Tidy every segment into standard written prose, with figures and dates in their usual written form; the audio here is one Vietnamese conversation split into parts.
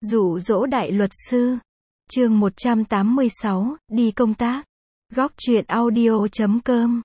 Dụ dỗ đại luật sư. Chương 186, đi công tác. Góc truyện audio.com.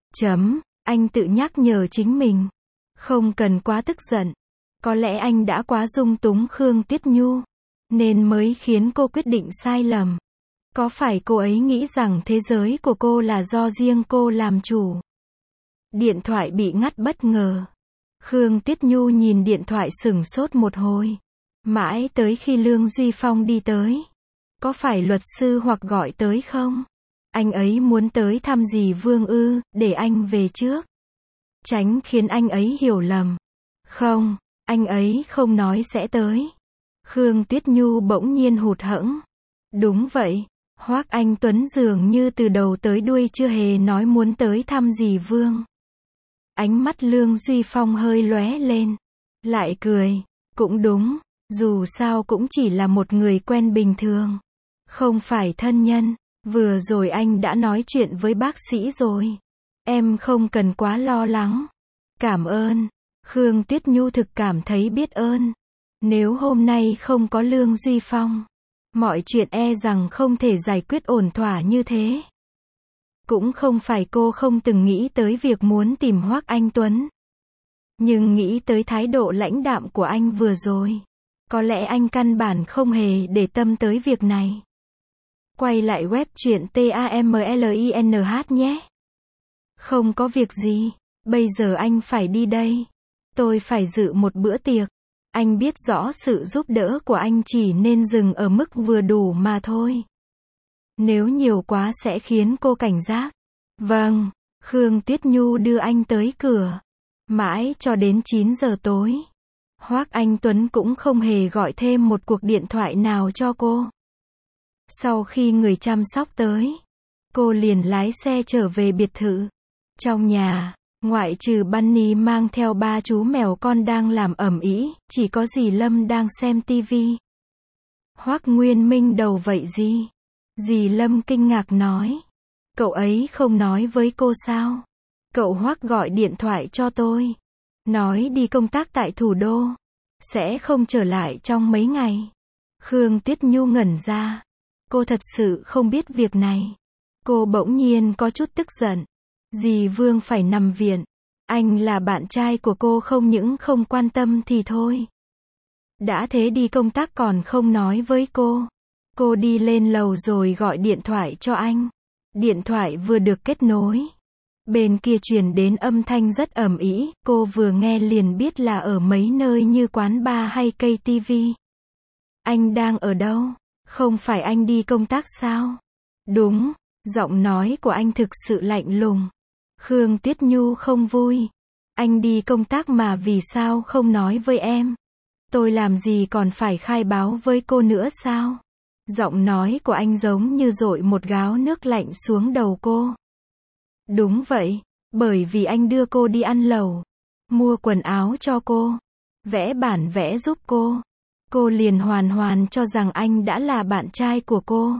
Anh tự nhắc nhở chính mình. Không cần quá tức giận. Có lẽ anh đã quá dung túng Khương Tiết Nhu, nên mới khiến cô quyết định sai lầm. Có phải cô ấy nghĩ rằng thế giới của cô là do riêng cô làm chủ? Điện thoại bị ngắt bất ngờ. Khương Tiết Nhu nhìn điện thoại sửng sốt một hồi. Mãi tới khi Lương Duy Phong đi tới. Có phải luật sư hoặc gọi tới không? Anh ấy muốn tới thăm dì Vương ư, để anh về trước. Tránh khiến anh ấy hiểu lầm. Không, anh ấy không nói sẽ tới. Khương Tiết Nhu bỗng nhiên hụt hẫng. Đúng vậy, Hoác Anh Tuấn dường như từ đầu tới đuôi chưa hề nói muốn tới thăm dì Vương. Ánh mắt Lương Duy Phong hơi lóe lên. Lại cười, cũng đúng, dù sao cũng chỉ là một người quen bình thường. Không phải thân nhân, vừa rồi anh đã nói chuyện với bác sĩ rồi. Em không cần quá lo lắng. Cảm ơn. Khương Tiết Nhu thực cảm thấy biết ơn. Nếu hôm nay không có Lương Duy Phong, mọi chuyện e rằng không thể giải quyết ổn thỏa như thế. Cũng không phải cô không từng nghĩ tới việc muốn tìm Hoác Anh Tuấn. Nhưng nghĩ tới thái độ lãnh đạm của anh vừa rồi, có lẽ anh căn bản không hề để tâm tới việc này. Quay lại web truyện TAMLINH nhé. Không có việc gì, bây giờ anh phải đi đây. Tôi phải dự một bữa tiệc. Anh biết rõ sự giúp đỡ của anh chỉ nên dừng ở mức vừa đủ mà thôi. Nếu nhiều quá sẽ khiến cô cảnh giác. Vâng, Khương Tiết Nhu đưa anh tới cửa. Mãi cho đến 9 giờ tối. Hoác Anh Tuấn cũng không hề gọi thêm một cuộc điện thoại nào cho cô. Sau khi người chăm sóc tới, cô liền lái xe trở về biệt thự. Trong nhà, ngoại trừ Bunny mang theo 3 chú mèo con đang làm ầm ĩ, chỉ có dì Lâm đang xem tivi. Hoác Nguyên Minh đầu vậy gì? Dì Lâm kinh ngạc nói. Cậu ấy không nói với cô sao? Cậu Hoác gọi điện thoại cho tôi. Nói đi công tác tại thủ đô. Sẽ không trở lại trong mấy ngày. Khương Tiết Nhu ngẩn ra. Cô thật sự không biết việc này. Cô bỗng nhiên có chút tức giận. Dì Vương phải nằm viện. Anh là bạn trai của cô không những không quan tâm thì thôi. Đã thế đi công tác còn không nói với cô. Cô đi lên lầu rồi gọi điện thoại cho anh. Điện thoại vừa được kết nối. Bên kia truyền đến âm thanh rất ầm ĩ, cô vừa nghe liền biết là ở mấy nơi như quán bar hay cây tivi. Anh đang ở đâu? Không phải anh đi công tác sao? Đúng, giọng nói của anh thực sự lạnh lùng. Khương Tiết Nhu không vui. Anh đi công tác mà vì sao không nói với em? Tôi làm gì còn phải khai báo với cô nữa sao? Giọng nói của anh giống như dội một gáo nước lạnh xuống đầu cô. Đúng vậy, bởi vì anh đưa cô đi ăn lẩu, mua quần áo cho cô, vẽ bản vẽ giúp cô. Cô liền hoàn cho rằng anh đã là bạn trai của cô.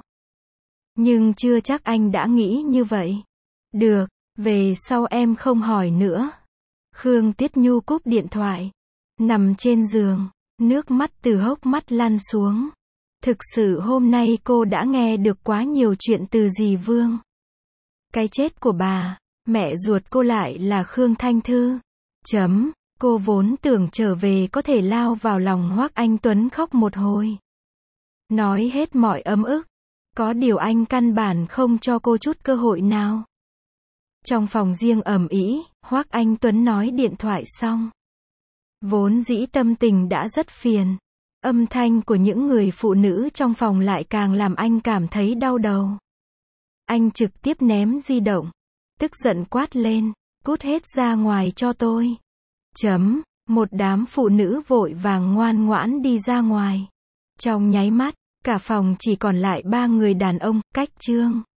Nhưng chưa chắc anh đã nghĩ như vậy. Được, về sau em không hỏi nữa. Khương Tiết Nhu cúp điện thoại. Nằm trên giường, nước mắt từ hốc mắt lăn xuống. Thực sự hôm nay cô đã nghe được quá nhiều chuyện từ dì Vương. Cái chết của bà, mẹ ruột cô lại là Khương Thanh Thư. Cô vốn tưởng trở về có thể lao vào lòng Hoác Anh Tuấn khóc một hồi. Nói hết mọi ấm ức. Có điều anh căn bản không cho cô chút cơ hội nào. Trong phòng riêng ầm ĩ, Hoác Anh Tuấn nói điện thoại xong. Vốn dĩ tâm tình đã rất phiền. Âm thanh của những người phụ nữ trong phòng lại càng làm anh cảm thấy đau đầu. Anh trực tiếp ném di động. Tức giận quát lên. Cút hết ra ngoài cho tôi. Một đám phụ nữ vội vàng ngoan ngoãn đi ra ngoài. Trong nháy mắt, cả phòng chỉ còn lại 3 người đàn ông. Cách chương